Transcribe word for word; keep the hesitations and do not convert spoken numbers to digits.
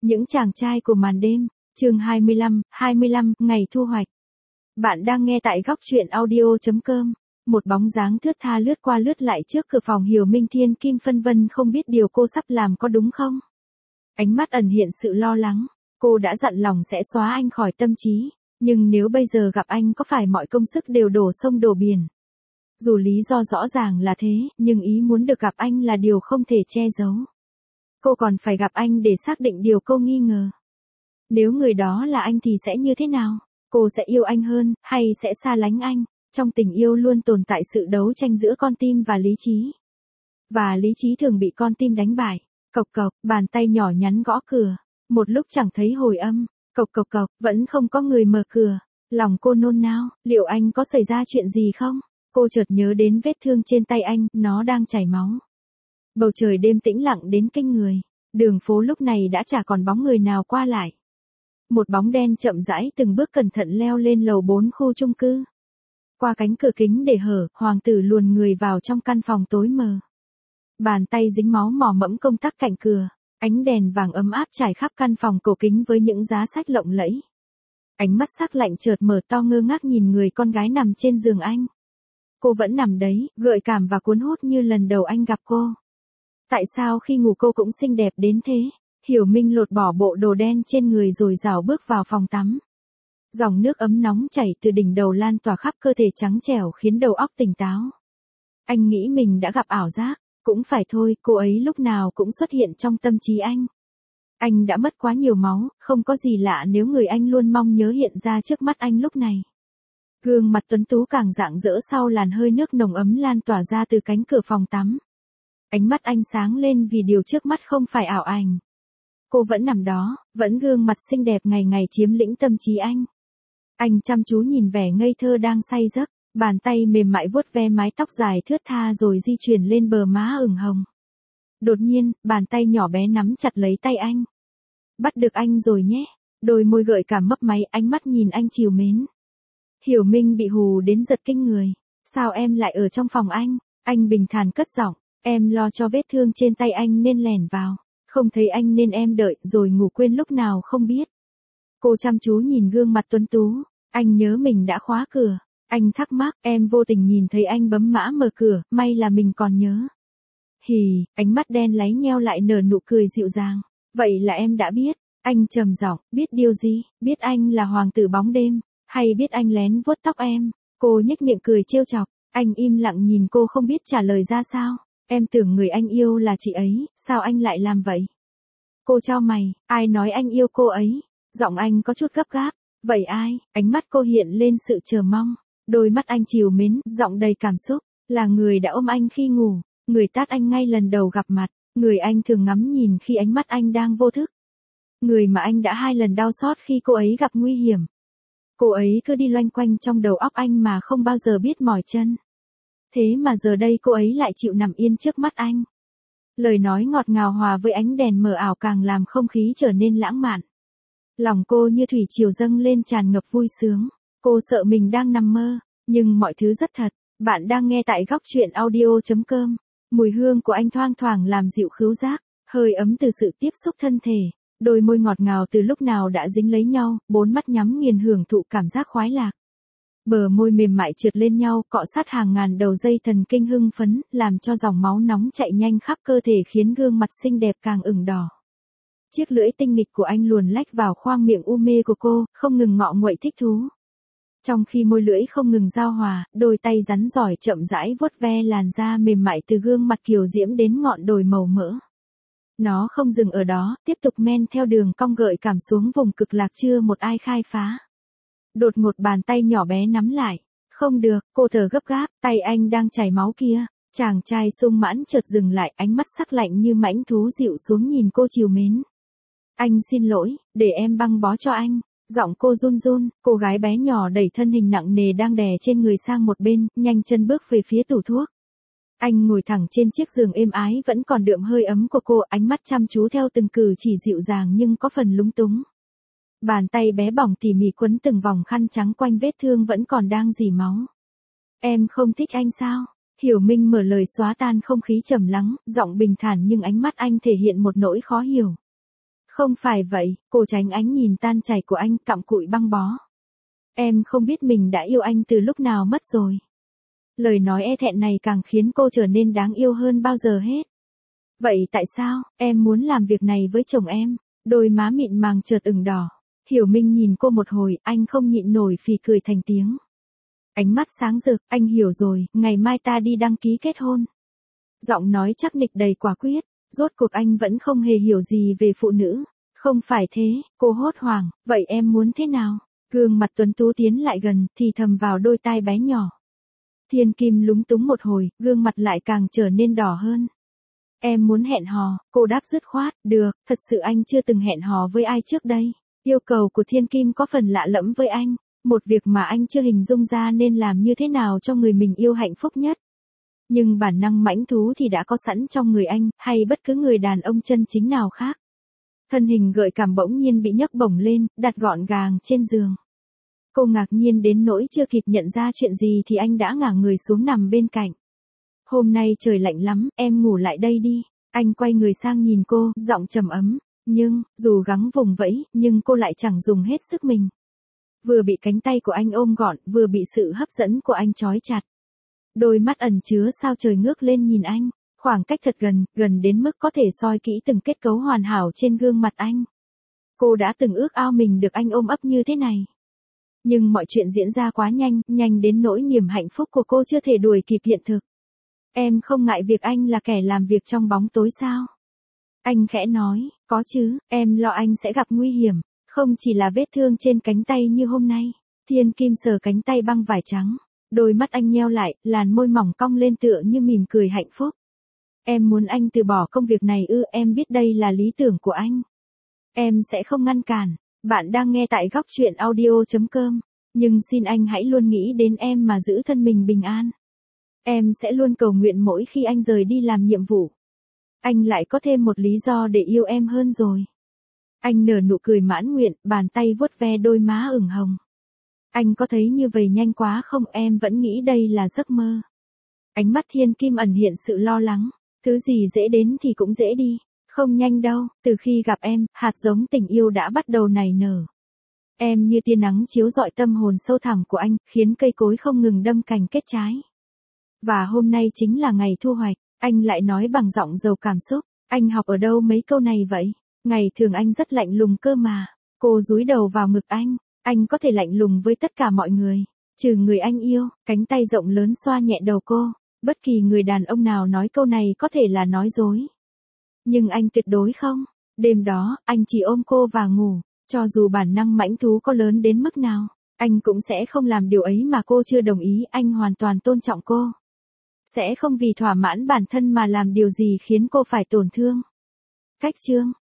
Những chàng trai của màn đêm, chương hai mươi lăm, hai mươi lăm, ngày thu hoạch. Bạn đang nghe tại góc truyện audio chấm com. Một bóng dáng thướt tha lướt qua lướt lại trước cửa phòng Hiểu Minh Thiên Kim phân vân không biết điều cô sắp làm có đúng không. Ánh mắt ẩn hiện sự lo lắng, cô đã dặn lòng sẽ xóa anh khỏi tâm trí, nhưng nếu bây giờ gặp anh có phải mọi công sức đều đổ sông đổ biển. Dù lý do rõ ràng là thế, nhưng ý muốn được gặp anh là điều không thể che giấu. Cô còn phải gặp anh để xác định điều cô nghi ngờ. Nếu người đó là anh thì sẽ như thế nào? Cô sẽ yêu anh hơn, hay sẽ xa lánh anh? Trong tình yêu luôn tồn tại sự đấu tranh giữa con tim và lý trí. Và lý trí thường bị con tim đánh bại. Cộc cộc, bàn tay nhỏ nhắn gõ cửa. Một lúc chẳng thấy hồi âm. Cộc cộc cộc, vẫn không có người mở cửa. Lòng cô nôn nao, liệu anh có xảy ra chuyện gì không? Cô chợt nhớ đến vết thương trên tay anh, nó đang chảy máu. Bầu trời đêm tĩnh lặng đến kinh người. Đường phố lúc này đã chả còn bóng người nào qua lại. Một bóng đen chậm rãi từng bước cẩn thận leo lên lầu bốn khu chung cư. Qua cánh cửa kính để hở, hoàng tử luồn người vào trong căn phòng tối mờ. Bàn tay dính máu mò mẫm công tắc cạnh cửa. Ánh đèn vàng ấm áp trải khắp căn phòng cổ kính với những giá sách lộng lẫy. Ánh mắt sắc lạnh chợt mở to ngơ ngác nhìn người con gái nằm trên giường anh. Cô vẫn nằm đấy, gợi cảm và cuốn hút như lần đầu anh gặp cô. Tại sao khi ngủ cô cũng xinh đẹp đến thế? Hiểu Minh lột bỏ bộ đồ đen trên người rồi rảo bước vào phòng tắm. Dòng nước ấm nóng chảy từ đỉnh đầu lan tỏa khắp cơ thể trắng trẻo khiến đầu óc tỉnh táo. Anh nghĩ mình đã gặp ảo giác, cũng phải thôi, cô ấy lúc nào cũng xuất hiện trong tâm trí anh. Anh đã mất quá nhiều máu, không có gì lạ nếu người anh luôn mong nhớ hiện ra trước mắt anh lúc này. Gương mặt tuấn tú càng rạng rỡ sau làn hơi nước nồng ấm lan tỏa ra từ cánh cửa phòng tắm. Ánh mắt anh sáng lên vì điều trước mắt không phải ảo ảnh. Cô vẫn nằm đó, vẫn gương mặt xinh đẹp ngày ngày chiếm lĩnh tâm trí anh. Anh chăm chú nhìn vẻ ngây thơ đang say giấc, bàn tay mềm mại vuốt ve mái tóc dài thướt tha rồi di chuyển lên bờ má ửng hồng. Đột nhiên, bàn tay nhỏ bé nắm chặt lấy tay anh. Bắt được anh rồi nhé. Đôi môi gợi cảm mấp máy, ánh mắt nhìn anh trìu mến. Hiểu Minh bị hù đến giật kinh người. Sao em lại ở trong phòng anh? Anh bình thản cất giọng. Em lo cho vết thương trên tay anh nên lẻn vào. Không thấy anh nên em đợi rồi ngủ quên lúc nào không biết. Cô chăm chú nhìn gương mặt tuấn tú. Anh nhớ mình đã khóa cửa. Anh thắc mắc, em vô tình nhìn thấy anh bấm mã mở cửa, may là mình còn nhớ. Hì, ánh mắt đen láy nheo lại nở nụ cười dịu dàng. Vậy là em đã biết. Anh trầm giọng, biết điều gì? Biết anh là hoàng tử bóng đêm, hay biết anh lén vuốt tóc em? Cô nhếch miệng cười trêu chọc. Anh im lặng nhìn cô không biết trả lời ra sao. Em tưởng người anh yêu là chị ấy, sao anh lại làm vậy? Cô chau mày, ai nói anh yêu cô ấy? Giọng anh có chút gấp gáp. Vậy ai? Ánh mắt cô hiện lên sự chờ mong. Đôi mắt anh trìu mến, giọng đầy cảm xúc. Là người đã ôm anh khi ngủ, người tát anh ngay lần đầu gặp mặt, người anh thường ngắm nhìn khi ánh mắt anh đang vô thức. Người mà anh đã hai lần đau xót khi cô ấy gặp nguy hiểm. Cô ấy cứ đi loanh quanh trong đầu óc anh mà không bao giờ biết mỏi chân. Thế mà giờ đây cô ấy lại chịu nằm yên trước mắt anh. Lời nói ngọt ngào hòa với ánh đèn mờ ảo càng làm không khí trở nên lãng mạn. Lòng cô như thủy triều dâng lên tràn ngập vui sướng. Cô sợ mình đang nằm mơ, nhưng mọi thứ rất thật. Bạn đang nghe tại góc truyện audio chấm com. Mùi hương của anh thoang thoảng làm dịu khứu giác, hơi ấm từ sự tiếp xúc thân thể. Đôi môi ngọt ngào từ lúc nào đã dính lấy nhau, bốn mắt nhắm nghiền hưởng thụ cảm giác khoái lạc. Bờ môi mềm mại trượt lên nhau, cọ sát hàng ngàn đầu dây thần kinh hưng phấn, làm cho dòng máu nóng chạy nhanh khắp cơ thể khiến gương mặt xinh đẹp càng ửng đỏ. Chiếc lưỡi tinh nghịch của anh luồn lách vào khoang miệng u mê của cô, không ngừng ngọ nguậy thích thú. Trong khi môi lưỡi không ngừng giao hòa, đôi tay rắn giỏi chậm rãi vuốt ve làn da mềm mại từ gương mặt kiều diễm đến ngọn đồi màu mỡ. Nó không dừng ở đó, tiếp tục men theo đường cong gợi cảm xuống vùng cực lạc chưa một ai khai phá. Đột ngột bàn tay nhỏ bé nắm lại. Không được, cô thở gấp gáp, tay anh đang chảy máu kia. Chàng trai sung mãn chợt dừng lại, ánh mắt sắc lạnh như mãnh thú dịu xuống nhìn cô trìu mến. Anh xin lỗi, để em băng bó cho anh. Giọng cô run run, cô gái bé nhỏ đẩy thân hình nặng nề đang đè trên người sang một bên, nhanh chân bước về phía tủ thuốc. Anh ngồi thẳng trên chiếc giường êm ái vẫn còn đượm hơi ấm của cô, ánh mắt chăm chú theo từng cử chỉ dịu dàng nhưng có phần lúng túng. Bàn tay bé bỏng tỉ mỉ quấn từng vòng khăn trắng quanh vết thương vẫn còn đang rỉ máu. Em không thích anh sao? Hiểu Minh mở lời xóa tan không khí trầm lắng, giọng bình thản nhưng ánh mắt anh thể hiện một nỗi khó hiểu. Không phải vậy, cô tránh ánh nhìn tan chảy của anh, cặm cụi băng bó. Em không biết mình đã yêu anh từ lúc nào mất rồi. Lời nói e thẹn này càng khiến cô trở nên đáng yêu hơn bao giờ hết. Vậy tại sao, em muốn làm việc này với chồng em? Đôi má mịn màng chợt ửng đỏ. Hiểu Minh nhìn cô một hồi, anh không nhịn nổi phì cười thành tiếng. Ánh mắt sáng rực, anh hiểu rồi, ngày mai ta đi đăng ký kết hôn. Giọng nói chắc nịch đầy quả quyết, rốt cuộc anh vẫn không hề hiểu gì về phụ nữ. Không phải thế, cô hốt hoảng, vậy em muốn thế nào? Gương mặt tuấn tú tiến lại gần, thì thầm vào đôi tai bé nhỏ. Thiên Kim lúng túng một hồi, gương mặt lại càng trở nên đỏ hơn. Em muốn hẹn hò, cô đáp dứt khoát, được, thật sự anh chưa từng hẹn hò với ai trước đây. Yêu cầu của Thiên Kim có phần lạ lẫm với anh, một việc mà anh chưa hình dung ra nên làm như thế nào cho người mình yêu hạnh phúc nhất. Nhưng bản năng mãnh thú thì đã có sẵn trong người anh, hay bất cứ người đàn ông chân chính nào khác. Thân hình gợi cảm bỗng nhiên bị nhấc bổng lên, đặt gọn gàng trên giường. Cô ngạc nhiên đến nỗi chưa kịp nhận ra chuyện gì thì anh đã ngả người xuống nằm bên cạnh. Hôm nay trời lạnh lắm, em ngủ lại đây đi. Anh quay người sang nhìn cô, giọng trầm ấm. Nhưng, dù gắng vùng vẫy, nhưng cô lại chẳng dùng hết sức mình. Vừa bị cánh tay của anh ôm gọn, vừa bị sự hấp dẫn của anh trói chặt. Đôi mắt ẩn chứa sao trời ngước lên nhìn anh, khoảng cách thật gần, gần đến mức có thể soi kỹ từng kết cấu hoàn hảo trên gương mặt anh. Cô đã từng ước ao mình được anh ôm ấp như thế này. Nhưng mọi chuyện diễn ra quá nhanh, nhanh đến nỗi niềm hạnh phúc của cô chưa thể đuổi kịp hiện thực. Em không ngại việc anh là kẻ làm việc trong bóng tối sao? Anh khẽ nói, có chứ, em lo anh sẽ gặp nguy hiểm, không chỉ là vết thương trên cánh tay như hôm nay. Thiên Kim sờ cánh tay băng vải trắng, đôi mắt anh nheo lại, làn môi mỏng cong lên tựa như mỉm cười hạnh phúc. Em muốn anh từ bỏ công việc này ư? Em biết đây là lý tưởng của anh. Em sẽ không ngăn cản. Bạn đang nghe tại góc truyện audio chấm com, nhưng xin anh hãy luôn nghĩ đến em mà giữ thân mình bình an. Em sẽ luôn cầu nguyện mỗi khi anh rời đi làm nhiệm vụ. Anh lại có thêm một lý do để yêu em hơn rồi. Anh nở nụ cười mãn nguyện, bàn tay vuốt ve đôi má ửng hồng. Anh có thấy như vậy nhanh quá không? Em vẫn nghĩ đây là giấc mơ. Ánh mắt Thiên Kim ẩn hiện sự lo lắng. Thứ gì dễ đến thì cũng dễ đi. Không nhanh đâu, từ khi gặp em, hạt giống tình yêu đã bắt đầu nảy nở. Em như tia nắng chiếu rọi tâm hồn sâu thẳm của anh, khiến cây cối không ngừng đâm cành kết trái. Và hôm nay chính là ngày thu hoạch, anh lại nói bằng giọng giàu cảm xúc. Anh học ở đâu mấy câu này vậy? Ngày thường anh rất lạnh lùng cơ mà. Cô dúi đầu vào ngực anh, anh có thể lạnh lùng với tất cả mọi người, trừ người anh yêu. Cánh tay rộng lớn xoa nhẹ đầu cô. Bất kỳ người đàn ông nào nói câu này có thể là nói dối. Nhưng anh tuyệt đối không. Đêm đó, anh chỉ ôm cô và ngủ. Cho dù bản năng mãnh thú có lớn đến mức nào, anh cũng sẽ không làm điều ấy mà cô chưa đồng ý. Anh hoàn toàn tôn trọng cô. Sẽ không vì thỏa mãn bản thân mà làm điều gì khiến cô phải tổn thương. Cách chương